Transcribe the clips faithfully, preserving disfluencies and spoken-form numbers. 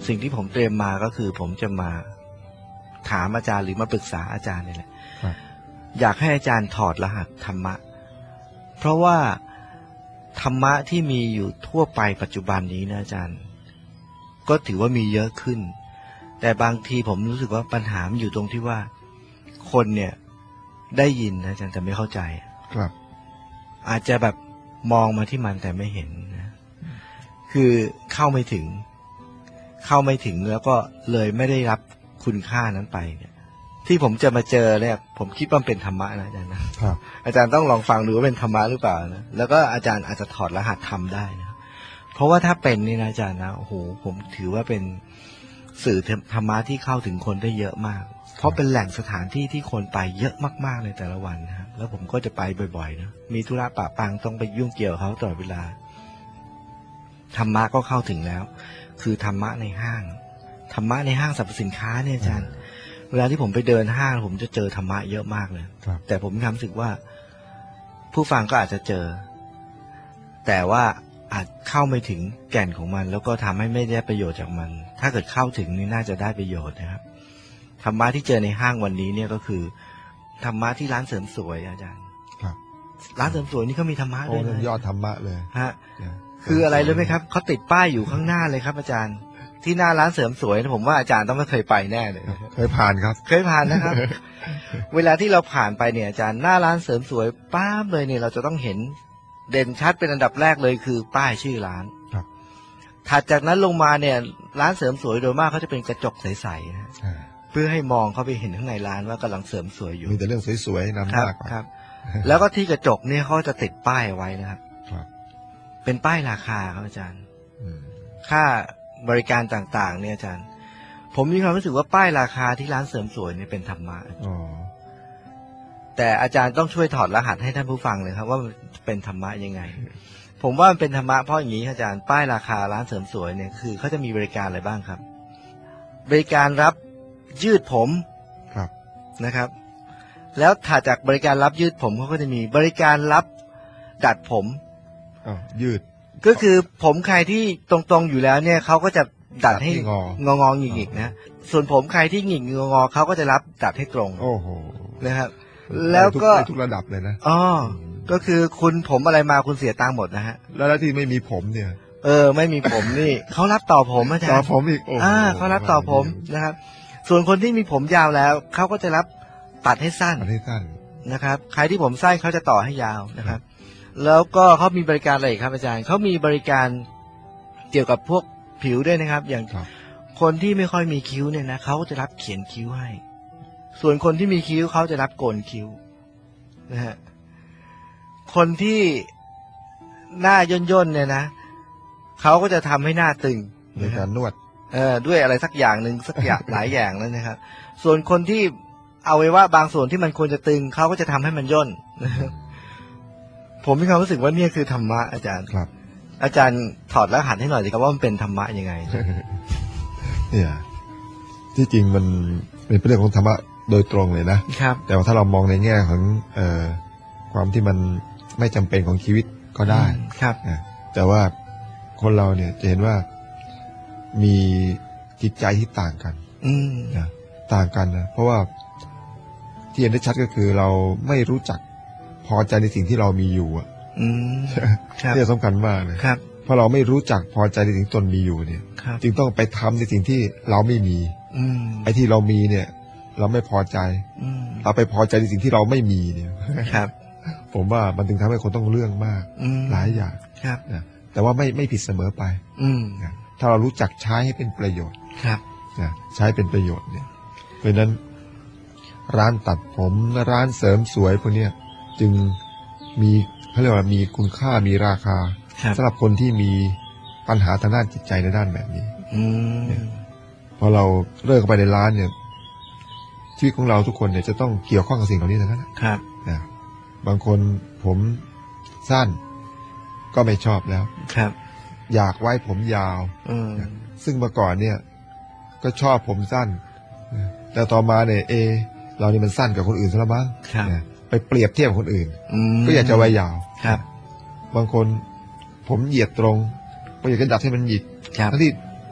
สิ่งที่ผมเตรียมมาก็คือผมจะมาถามอาจารย์หรือมาปรึกษาอาจารย์นี่แหละอยากให้อาจารย์ถอดรหัสธรรมะเพราะว่าธรรมะที่มีอยู่ทั่วไปปัจจุบันนี้นะอาจารย์ก็ถือว่ามีเยอะขึ้นแต่บางทีผมรู้สึกว่าปัญหามันอยู่ตรงที่ว่าคนเนี่ยได้ยินนะอาจารย์แต่ไม่เข้าใจครับอาจจะแบบมองมาที่มันแต่ไม่เห็นนะคือเข้าไม่ถึงเข้าไม่ถึงแล้วก็เลยไม่ได้รับคุณค่านั้นไปเนี่ยที่ผมจะมาเจอเนี่ยผมคิดว่าเป็นธรรมะนะอาจารย์นะครับอาจารย์ต้องลองฟังดูว่าเป็นธรรมะหรือเปล่านะแล้วก็อาจารย์อาจจะถอดรหัสธรรมได้นะเพราะว่าถ้าเป็นนี่นะอาจารย์นะโอ้โหผมถือว่าเป็นสื่อธรรมะที่เข้าถึงคนได้เยอะมากเพราะเป็นแหล่งสถานที่ที่คนไปเยอะมากๆในแต่ละวันนะครับแล้วผมก็จะไปบ่อยๆนะมีธุระปะปังต้องไปยุ่งเกี่ยวเขาตลอดเวลาธรรมะก็เข้าถึงแล้วคือธรรมะในห้างธรรมะในห้างสรรพสินค้าเนี่ยอาจารย์เวลาที่ผมไปเดินห้างผมจะเจอธรรมะเยอะมากเลยแต่ผมมีความรู้สึกว่าผู้ฟังก็อาจจะเจอแต่ว่าอาจเข้าไม่ถึงแก่นของมันแล้วก็ทำให้ไม่ได้ประโยชน์จากมันถ้าเกิดเข้าถึงนี่น่าจะได้ประโยชน์นะครับธรรมะที่เจอในห้างวันนี้เนี่ยก็คือธรรมะที่ร้านเสริมสวยอาจารย์ครับร้านเสริมสวยนี่เขามีธรรมะด้วยนะยอดธรรมะเลยฮะคืออะไรรู้ไหมครับเขาติดป้ายอยู่ข้างหน้าเลยครับอาจารย์ที่หน้าร้านเสริมสวยผมว่าอาจารย์ต้องไม่เคยไปแน่เลยเคยผ่านครับเคยผ่านนะครับ เวลาที่เราผ่านไปเนี่ยอาจารย์หน้าร้านเสริมสวยป้าบเลยเนี่ยเราจะต้องเห็นเด่นชัดเป็นอันดับแรกเลยคือป้ายชื่อร้านครับถัดจากนั้นลงมาเนี่ยร้านเสริมสวยโดยมากเขาจะเป็นกระจกใสๆนะเพื่อให้มองเข้าไปเห็นข้างในร้านว่ากำลังเสริมสวยอยู่มีแต่เรื่องสวยๆนำหน้าครับแล้วก็ที่กระจกเนี่ยเขาจะติดป้ายไว้นะครับเป็นป้ายราคาครับอาจารย์ค่าบริการต่างๆเนี่ยอาจารย์ผมมีความรู้สึกว่าป้ายราคาที่ร้านเสริมสวยเนี่ยเป็นธรรมะแต่อาจารย์ต้องช่วยถอดรหัสให้ท่านผู้ฟังเลยครับว่าเป็นธรรมะยังไงผมว่ามันเป็นธรรมะเพราะอย่างนี้อาจารย์ป้ายราคาร้านเสริมสวยเนี่ยคือเขาจะมีบริการอะไรบ้างครับบริการรับยืดผมครับนะครับแล้วถัดจากบริการรับยืดผมเขาก็จะมีบริการรับดัดผมอ๋อยืดก็คือผมใครที่ตรงๆอยู่แล้วเนี่ยเขาก็จะดัดให้งองอหงิกๆนะส่วนผมใครที่หงิกงอเขาก็จะรับดัดให้ตรงโอ้โหนะครับแล้วก็ทุกระดับเลยนะอ๋อก็คือคุณผมอะไรมาคุณเสียตังค์หมดนะฮะแล้วที่ไม่มีผมเนี่ยเออไม่มีผมนี่เขารับต่อผมอาจารย์ต่อผมอีกอ่าเขารับต่อผมนะครับส่วนคนที่มีผมยาวแล้วเขาก็จะรับตัดให้สั้นตัดให้สั้นนะครับใครที่ผมสั้นเขาจะต่อให้ยาวนะครับแล้วก็เขามีบริการอะไรครับอาจารย์เขามีบริการเกี่ยวกับพวกผิวด้วยนะครับอย่างคนที่ไม่ค่อยมีคิ้วเนี่ยนะเขาจะรับเขียนคิ้วให้ส่วนคนที่มีคิ้วเขาจะรับโกนคิ้วนะฮะคนที่หน้าย่นย่นเนี่ยนะเขาก็จะทำให้หน้าตึงในการนวดเออด้วยอะไรสักอย่างหนึ่งสักอย่างหลายอย่างนั่นนะครับส่วนคนที่เอาไว้ว่าบางส่วนที่มันควรจะตึงเขาก็จะทำให้มันย่นผมมีความรู้สึกว่านี่คือธรรมะอาจารย์ครับอาจารย์ถอดรหัสให้หน่อยสิครับว่ามันเป็นธรรมะยังไงเนี่ยที่จริงมันเป็นเรื่องของธรรมะโดยตรงเลยนะครับแต่ว่าถ้าเรามองในแง่ของเอ่อความที่มันไม่จำเป็นของชีวิตก็ได้ครับแต่ว่าคนเราเนี่ยจะเห็นว่ามีจิตใจที่ต่างกันนะต่างกันนะเพราะว่าที่เห็นได้ชัดก็คือเราไม่รู้จักพอใจในสิ่งที่เรามีอยู่อ่ะที่สำคัญมากเลยเพราะเราไม่รู้จักพอใจในสิ่งที่ตนมีอยู่เนี่ยจึงต้องไปทำในสิ่งที่เราไม่มีไอ้ที่เรามีเนี่ยเราไม่พอใจเราไปพอใจในสิ่งที่เราไม่มีเนี่ยผมว่ามันถึงทำให้คนต้องเรื่องมากหลายอย่างนะแต่ว่าไม่ไม่ผิดเสมอไปนะถ้าเรารู้จักใช้ให้เป็นประโยชน์นะใช้เป็นประโยชน์เนี่ยเพราะนั้นร้านตัดผมร้านเสริมสวยพวกนี้จึงมีเขาเรียกว่ามีคุณค่ามีราคาสำหรับคนที่มีปัญหาทางด้านจิตใจในด้านแบบนี้พอเราเลิกเข้าไปในร้านเนี่ยชีวิตของเราทุกคนเนี่ยจะต้องเกี่ยวข้องกับสิ่งเหล่านี้ทั้งนั้นครับนะบางคนผมสั้นก็ไม่ชอบแล้วครับอยากไว้ผมยาวซึ่งเมื่อก่อนเนี่ยก็ชอบผมสั้นแต่ต่อมาเนี่ยเอเรานี่มันสั้นกว่าคนอื่นซะแล้วมั้งไปเปรียบเทียบกับคนอื่นก็อยากจะไว้ยาวบางคนผมเหยียดตรงก็อยากจะดัดให้มันหยิกทั้งที่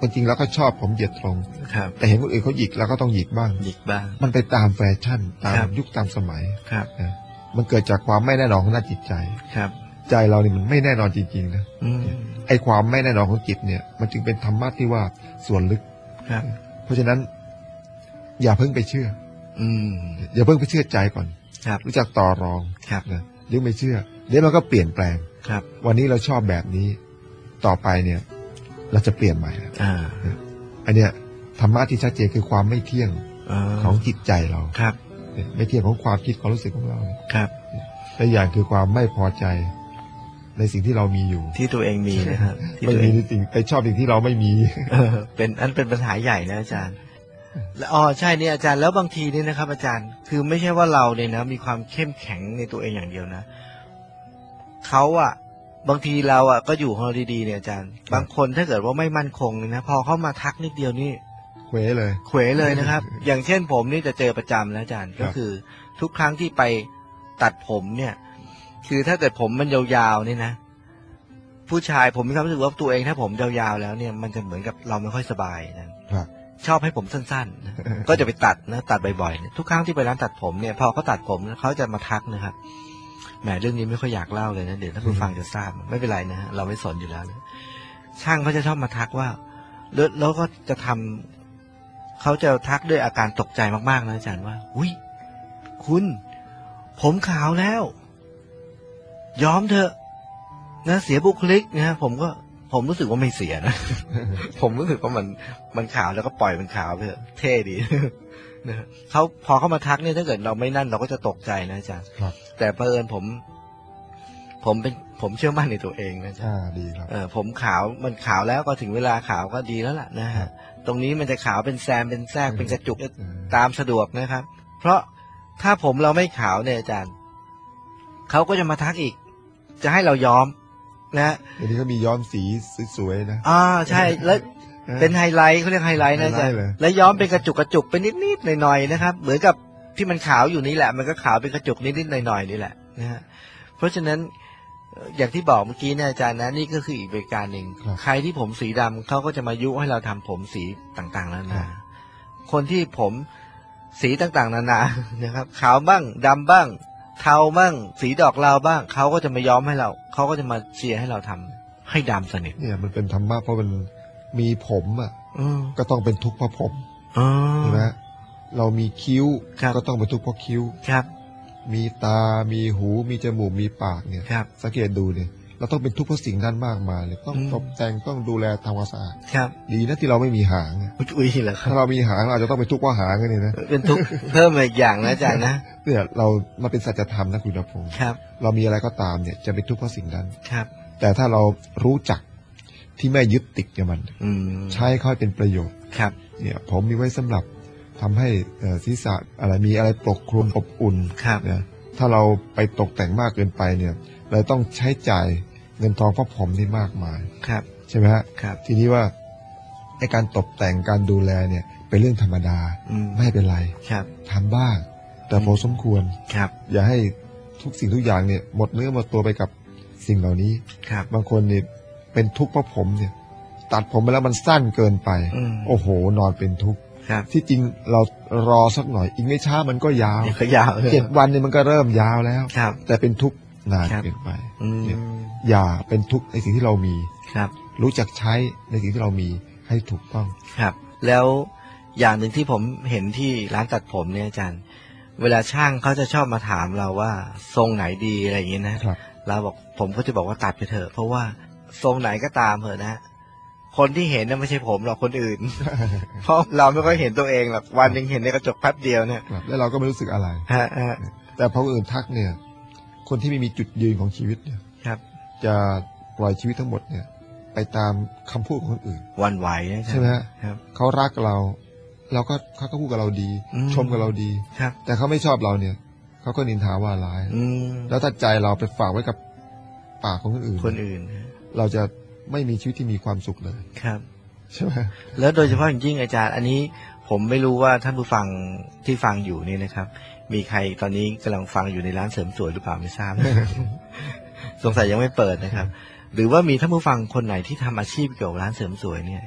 จริงๆแล้วก็ชอบผมเหยียดตรงครับแต่เห็นคนอื่นเขาหยิกเราก็ต้องหยิกบ้างหยิกบ้างมันไปตามแฟชั่นตามยุคตามสมัยครับมันเกิดจากความไม่แน่นอนของด้านจิตใจครับใจเราเนี่ยมันไม่แน่นอนจริงๆนะไอ้ความไม่แน่นอนของจิตเนี่ยมันจึงเป็นธรรมะที่ว่าส่วนลึกครับเพราะฉะนั้นอย่าเพิ่งไปเชื่ออืมอย่าเพิ่งไปเชื่อใจก่อนครับรู้จักต่อรองครับนะหรือไม่เชื่อเดี๋ยวมันก็เปลี่ยนแปลงครับวันนี้เราชอบแบบนี้ต่อไปเนี่ยเราจะเปลี่ยนใหม่อ่าอันเนี้ยธรรมะที่ชัดเจนคือความไม่เที่ยงของจิตใจเราครับไม่เที่ยงของความคิดความรู้สึกของเราครับและอย่างคือความไม่พอใจในสิ่งที่เรามีอยู่ที่ตัวเองมีนะครับไม่มีในสิ่งไปชอบสิ่งที่เราไม่มีเป็นอันเป็นปัญหาใหญ่นะอาจารย์แล้วอ๋อใช่เนี่ยอาจารย์แล้วบางทีนี่นะครับอาจารย์คือไม่ใช่ว่าเราเนี่ยนะมีความเข้มแข็งในตัวเองอย่างเดียวนะเขาอะบางทีเราอะก็อยู่ของเราดีๆเนี่ยอาจารย์บางคนถ้าเกิดว่าไม่มั่นคงเลยนะพอเขามาทักนิดเดียวนี่เขวเลยเขวเลยนะครับ อย่างเช่นผมนี่จะเจอประจำนะอาจารย์ก็คือทุกครั้งที่ไปตัดผมเนี่ยคือถ้าเกิดผมมันยาวๆนี่นะผู้ชายผมมีความรู้สึกว่าตัวเองถ้าผมยาวๆแล้วเนี่ยมันจะเหมือนกับเราไม่ค่อยสบายนะชอบให้ผมสั้นๆนะก็จะไปตัดนะตัดบ่อยๆทุกครั้งที่ไปร้านตัดผมเนี่ยพอเขาตัดผมเขาจะมาทักนะครับแหมเรื่องนี้ไม่ค่อยอยากเล่าเลยนะเดี๋ยวถ้าคุณฟังจะทราบไม่เป็นไรนะฮะเราไม่สนอยู่แล้วนะช่างเขาจะชอบมาทักว่าแล้วแล้วก็จะทำเขาจะทักด้วยอาการตกใจมากๆนะอาจารย์ว่าอุ้ยคุณผมขาวแล้วยอมเถอะนะเสียบุคลิกนะผมก็ผมรู้สึกว่าไม่เสียนะ ผมรู้สึกว่ามันมันขาวแล้วก็ปล่อยมันขาวไปเถอะเท่ดีนะเขาพอเขามาทักเนี่ยถ้าเกิดเราไม่นั่นเราก็จะตกใจนะอาจารย์แต่เผอิญผมผมเป็นผมเชื่อมั่นในตัวเองนะอาจารย์ดีครับเออผมขาวมันขาวแล้วก็ถึงเวลาขาวก็ดีแล้วล่ะนะฮะตรงนี้มันจะขาวเป็นแซมเป็นแทรกเป็นกระจุกตามสะดวกนะครับเพราะถ้าผมเราไม่ขาวเนี่ยอาจารย์เขาก็จะมาทักอีกจะให้เราย้อมนะเดี๋ยวนี้ก็มีย้อมสีสวยๆนะอ่าใช่แล้วเป็นไฮไลท์เขาเรียกไฮไลท์นะอาจารย์แล้วย้อมเป็นกระจุกกระจุกเป็นนิดๆหน่อยๆนะครับเหมือนกับที่มันขาวอยู่นี่แหละมันก็ขาวเป็นกระจุกนิดๆหน่อยๆนี่แหละนะฮะเพราะฉะนั้นอย่างที่บอกเมื่อกี้เนี่ยอาจารย์นะนี่ก็คืออีกบริการหนึ่งใครที่ผมสีดำเขาก็จะมายุให้เราทำผมสีต่างๆนานาคนที่ผมสีต่างๆนานานะครับขาวบ้างดำบ้างเทาบ้างสีดอกลาวบ้างเขาก็จะมาย้อมให้เราเขาก็จะมาเชียร์ให้เราทำให้ดำสนิทเนี่ยมันเป็นธรรมะเพราะมันมีผมอ่ะก็ต้องเป็นทุกข์เพราะผมใช่ไหมเรามีคิ้วก็ต้องเป็นทุกข์เพราะคิ้วครับมีตามีหูมีจมูกมีปากเนี่ยสังเกตดูเนี่ยเราต้องเป็นทุกข์เพราะสิ่งนั้นมากมายเลยต้องตกแต่งต้องดูแลทำความสะอาดดีนะที่เราไม่มีหางอุ้ยเหรอครับถ้าเรามีหางเราอาจจะต้องเป็นทุกข์เพราะหางกันนี่นะเป็นทุกข์เพิ่มอีกอย่างนะอาจารย์นะเนี่ยเรามาเป็นสัจธรรมนะคุณณพงศ์เรามีอะไรก็ตามเนี่ยจะเป็นทุกข์เพราะสิ่งนั้นแต่ถ้าเรารู้จักที่ไม่ยึดติดกับมันใช้ค่อยเป็นประโยชน์เนี่ยผมมีไว้สำหรับทำให้ศีรษะอะไรมีอะไรปกคลุมอบอุ่นเนี่ยถ้าเราไปตกแต่งมากเกินไปเนี่ยเราต้องใช้จ่ายเงินทองเพราะผมนี่มากมายใช่ไหมฮะทีนี้ว่าในการตกแต่งการดูแลเนี่ยเป็นเรื่องธรรมดาไม่เป็นไรทำบ้างแต่พอสมควรอย่าให้ทุกสิ่งทุกอย่างเนี่ยหมดเนื้อหมดตัวไปกับสิ่งเหล่านี้บางคนเนี่ยเป็นทุกข์เพราะผมเนี่ยตัดผมไปแล้วมันสั้นเกินไปโอ้โหนอนเป็นทุกข์ที่จริงเรารอสักหน่อยอีกไม่ช้ามันก็ยาวเจ็ดวันเนี่ยมันก็เริ่มยาวแล้วแต่เป็นทุกข์นานเกินไปอย่าเป็นทุกข์ในสิ่งที่เรามีรู้จักใช้ในสิ่งที่เรามีให้ถูกต้องครับแล้วอย่างหนึ่งที่ผมเห็นที่ร้านตัดผมเนี่ยอาจารย์เวลาช่างเขาจะชอบมาถามเราว่าทรงไหนดีอะไรอย่างเงี้ยนะเราบอกผมก็จะบอกว่าตัดไปเถอะเพราะว่าทรงไหนก็ตามเถอะนะคนที่เห็นน่ะไม่ใช่ผมหรอกคนอื่น เพราะเราไม่ค่อยเห็นตัวเองหรอกวันนึงเห็นในกระจกแป๊บเดียวเนี่ยแล้วเราก็ไม่รู้สึกอะไรแต่พอคนอื่นทักเนี่ยคนที่ไม่มีจุดยืนของชีวิตเนี่ยจะปล่อยชีวิตทั้งหมดเนี่ยไปตามคำพูดของคนอื่นวันไหวใช่ไหมครับเขารักเราเราก็เขาก็พูดกับเราดีชมกับเราดีแต่เขาไม่ชอบเราเนี่ยเขาก็นินทาว่าร้ายแล้วถ้าใจเราไปฝากไว้กับปากของคนอื่นคนอื่นเราจะไม่มีชีวิตที่มีความสุขเลยครับใช่ไหมแล้วโดยเฉพาะอย่างยิ่งอาจารย์อันนี้ผมไม่รู้ว่าท่านผู้ฟังที่ฟังอยู่นี่นะครับมีใครตอนนี้กำลังฟังอยู่ในร้านเสริมสวยหรือเปล่าไม่ทราบ สงสัยยังไม่เปิดนะครับหรือว่ามีท่านผู้ฟังคนไหนที่ทำอาชีพเกี่ยวกับร้านเสริมสวยเนี่ย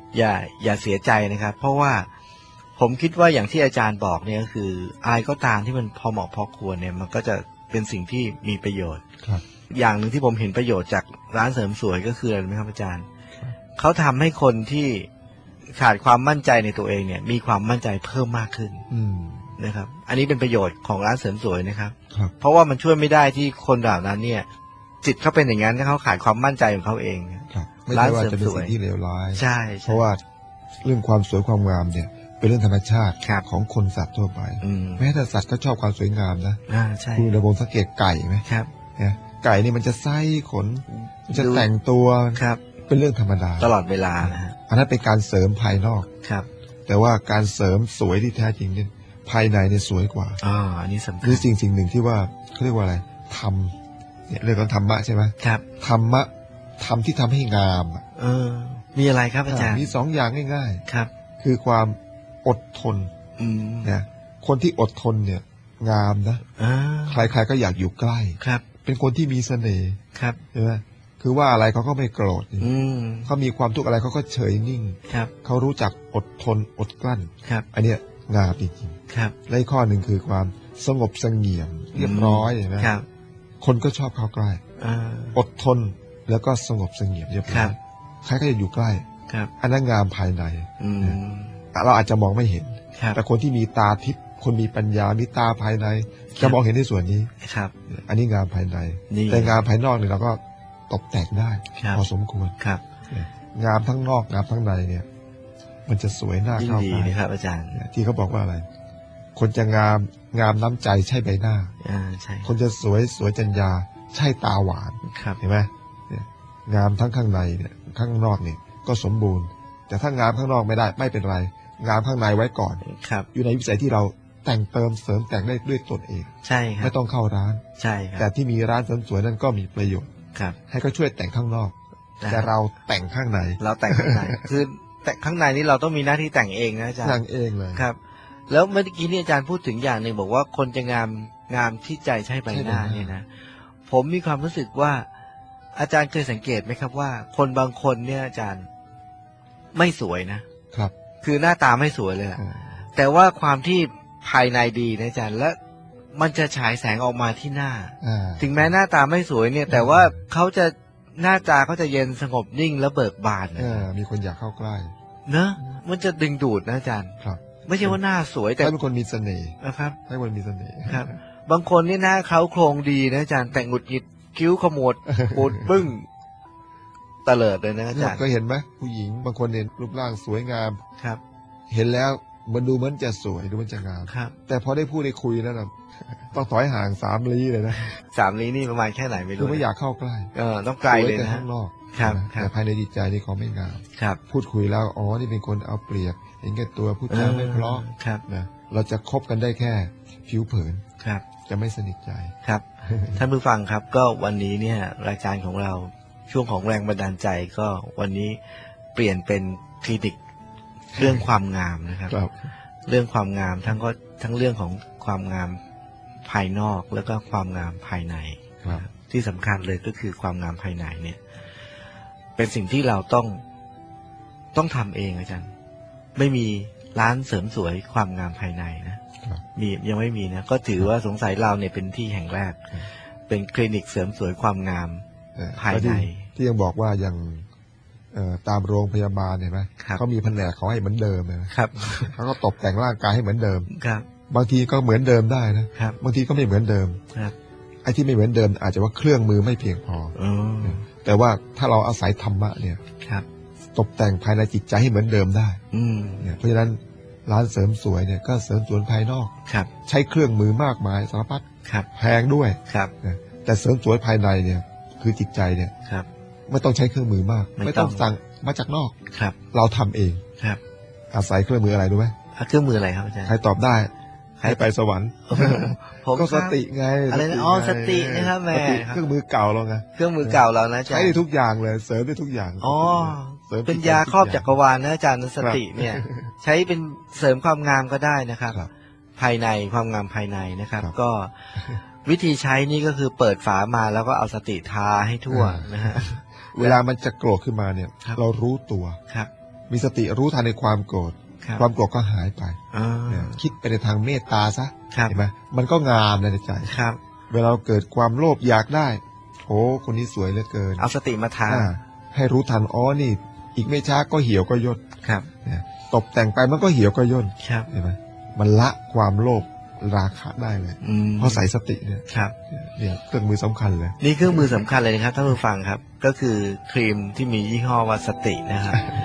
อย่าอย่าเสียใจนะครับเพราะว่าผมคิดว่าอย่างที่อาจารย์บอกเนี่ยก็คืออะไรก็ตามที่มันพอเหมาะพอควรเนี่ยมันก็จะเป็นสิ่งที่มีประโยชน์ครับอย่างหนึ่งที่ผมเห็นประโยชน์จากร้านเสริมสวยก็คืออะไรไหมครับอาจารย์เขาทำให้คนที่ขาดความมั่นใจในตัวเองเนี่ยมีความมั่นใจเพิ่มมากขึ้นนะครับอันนี้เป็นประโยชน์ของร้านเสริมสวยนะครับเพราะว่ามันช่วยไม่ได้ที่คนเหล่านั้นเนี่ยจิตเขาเป็นอย่างนั้นถ้าเขาขาดความมั่นใจของเขาเองไม่ใช่ว่าจะเป็นสิ่งที่เลวร้ายใช่เพราะว่าเรื่องความสวยความงามเนี่ยเป็นเรื่องธรรมชาติของคนสัตว์ทั่วไปแม้แต่สัตว์ก็ชอบความสวยงามนะคุณระบบสังเกตไก่ไหมครับไก่นี่มันจะไส้ขนมันจะแต่งตัวเป็นเรื่องธรรมดาตลอดเวลานะฮะอันนั้นเป็นการเสริมภายนอกครับแต่ว่าการเสริมสวยที่แท้จริงเนี่ยภายในเนี่ยสวยกว่าอ๋ออันนี้สำคัญคือสิ่งสิ่งหนึ่งที่ว่าเขาเรียกว่าอะไรธรรมเนี่ยเรื่องของธรรมะใช่ไหมครับธรรมะธรรมที่ทำให้งามเออมีอะไรครับอาจารย์มีสองอย่างง่ายๆครับคือความอดทนนะคนที่อดทนเนี่ยงามนะใครๆก็อยากอยู่ใกล้ครับเป็นคนที่มีเสน่ห์ครับใช่ไหมคือว่าอะไรเขาก็ไม่โกรธเขามีความทุกข์อะไรเขาก็เฉยนิ่งเขารู้จักอดทนอดกลั้นอันเนี้ยงามจริงๆและอีกข้อหนึ่งคือความสงบเสงี่ยมเรียบร้อยนะคนก็ชอบเข้าใกล้อดทนแล้วก็สงบเสงี่ยมเรียบร้อยใครก็จะอยู่ใกล้อันนั้นงามภายในเราอาจจะมองไม่เห็นแต่คนที่มีตาทิพย์คนมีปัญญามีตาภายในจะมองเห็นในส่วนนี้ครับอันนี้งามภายในแต่งามภายนอกเนี่ยเราก็ตกแต่งได้พอสมควรครับงามทั้งนอกงามทั้งในเนี่ยมันจะสวยน่าเข้าไปนะครับอาจารย์ที่เขาบอกว่าอะไรคนจะงามงามน้ำใจใช่ใบหน้าใช่คนจะสวยสวยจัญญาใช่ตาหวานเห็นไหมงามทั้งข้างในเนี่ยข้างนอกเนี่ยก็สมบูรณ์แต่ถ้างามข้างนอกไม่ได้ไม่เป็นไรงามข้างในไว้ก่อนครับอยู่ในวิสัยที่เราแต่งเติมเสริมแต่งได้ด้วยตนเองใช่ครับไม่ต้องเข้าร้านใช่ครับแต่ที่มีร้านเสริมสวยนั่นก็มีประโยชน์ครับให้เขาช่วยแต่งข้างนอกแต่เราแต่งข้างในเราแต่งข้างในคือแต่ข้างในนี้เราต้องมีหน้าที่แต่งเองนะอาจารย์แต่งเองเลยครับแล้วเมื่อกี้นี่อาจารย์พูดถึงอย่างหนึ่งบอกว่าคนจะงามงามที่ใจใช่ใบหน้าเนี่ยนะผมมีความรู้สึกว่าอาจารย์เคยสังเกตไหมครับว่าคนบางคนเนี่ยอาจารย์ไม่สวยนะครับคือหน้าตาไม่สวยเลยแต่ว่าความที่ภายในดีนะอาจารย์และมันจะฉายแสงออกมาที่หน้าถึงแม้หน้าตาไม่สวยเนี่ยแต่ว่าเขาจะหน้าตาเขาจะเย็นสงบนิ่งและเบิกบานนะมีคนอยากเข้าใกล้เนอะมันจะดึงดูดนะอาจารย์ครับไม่ใช่ว่าหน้าสวยแต่เป็นคนมีเสน่ห์นะครับให้คนมีเสน่ห์ครับบางคนนี่หน้าเขาโครงดีนะอาจารย์แต่หงุดหงิดคิ้วขมวดปูดบึ้งเตลิดเลยนะอาจารย์ก็เห็นไหมผู้หญิงบางคนเนี่ยรูปร่างสวยงามครับเห็นแล้วมันดูเหมือนจะสวยดูเหมือนจะงามครับแต่พอได้พูดได้คุยแล้วนะต้องถอยห่างสามลี้เลยนะสามลี้นี่ประมาณแค่ไหนไม่รู้คือไม่อยากเข้าใกล้เออต้องไกลเลยนะข้างนอกครับแต่ภายในจิตใจนี่เขาไม่งามครับพูดคุยแล้วอ๋อนี่เป็นคนเอาเปรียบเห็นแก่ตัวพูดจาไม่เพราะนะเราจะคบกันได้แค่ผิวเผินครับจะไม่สนิทใจครับท่านผู้ฟังครับก็วันนี้เนี่ยรายการของเราช่วงของแรงบันดาลใจก็วันนี้เปลี่ยนเป็นคลินิกเรื่องความงามนะครับเรื่องความงามทั้งก็ทั้งเรื่องของความงามภายนอกแล้วก็ความงามภายในที่สำคัญเลยก็คือความงามภายในเนี่ยเป็นสิ่งที่เราต้องต้องทำเองอาจารย์ไม่มีร้านเสริมสวยความงามภายในนะมียังไม่มีนะก็ถือว่าสงสัยเราเนี่ยเป็นที่แห่งแรกเป็นคลินิกเสริมสวยความงามภายในที่ยังบอกว่าอย่างตามโรงพยาบาลเห็นไหมเขามีแผนกเขาให้เหมือนเดิมนะครับเขาก็ตกแต่งร่างกายให้เหมือนเดิมครับบางทีก็เหมือนเดิมได้นะครับบางทีก็ไม่เหมือนเดิมครับไอ้ที่ไม่เหมือนเดิมอาจจะว่าเครื่องมือไม่เพียงพอแต่ว่าถ้าเราอาศัยธรรมะเนี่ยครับตกแต่งภายในจิตใจให้เหมือนเดิมได้อืมเนี่ยเพราะฉะนั้นร้านเสริมสวยเนี่ยก็เสริมสวยภายนอกครับใช้เครื่องมือมากมายสารพัดครับแพงด้วยครับแต่เสริมสวยภายในเนี่ยคือจิตใจเนี่ยครับไม่ต้องใช้เครื่องมือมากไม่ต้องสั่งมาจากนอกครับเราทำเองครับอาศัยเครื่องมืออะไรรู้ไหมเครื่องมืออะไรครับอาจารย์ใครตอบได้ให้ไปสวรรค์ก็สติไงอะไรนะอ๋อสตินะครับแม่เครื่องมือเก่าเราไงเครื่องมือเก่าเรานะอาจารย์ใช้ได้ทุกอย่างเลยเสริมได้ทุกอย่างอ๋อเป็นยาครอบจักรวาลนะอาจารย์สติเนี่ยใช้เป็นเสริมความงามก็ได้นะครับภายในความงามภายในนะครับก็วิธีใช้นี่ก็คือเปิดฝามาแล้วก็เอาสติทาให้ทั่วนะฮะเวลามันจะโกรธขึ้นมาเนี่ยเรารู้ตัวครับมีสติรู้ทันในความโกรธความโกรธก็หายไปคิดไปในทางเมตตาซะเห็นไหมมันก็งามในใจครับเวลาเราเกิดความโลภอยากได้โอ้คนนี้สวยเหลือเกินเอาสติมาทาให้รู้ทันอ๋อนี่อีกไม่ช้าก็เหี่ยวก็ย่นครับตบแต่งไปมันก็เหี่ยวก็ย่นครับเห็นไหมมันละความโลภราคะได้เลยเพราะใส่สติเนี่ยครับเนี่ยเครื่องมือสำคัญเลยนี่เครื่องมือสำคัญเลยนะครับท่านผู้ฟังครับก็คือครีมที่มียี่ห้อว่าสตินะครับ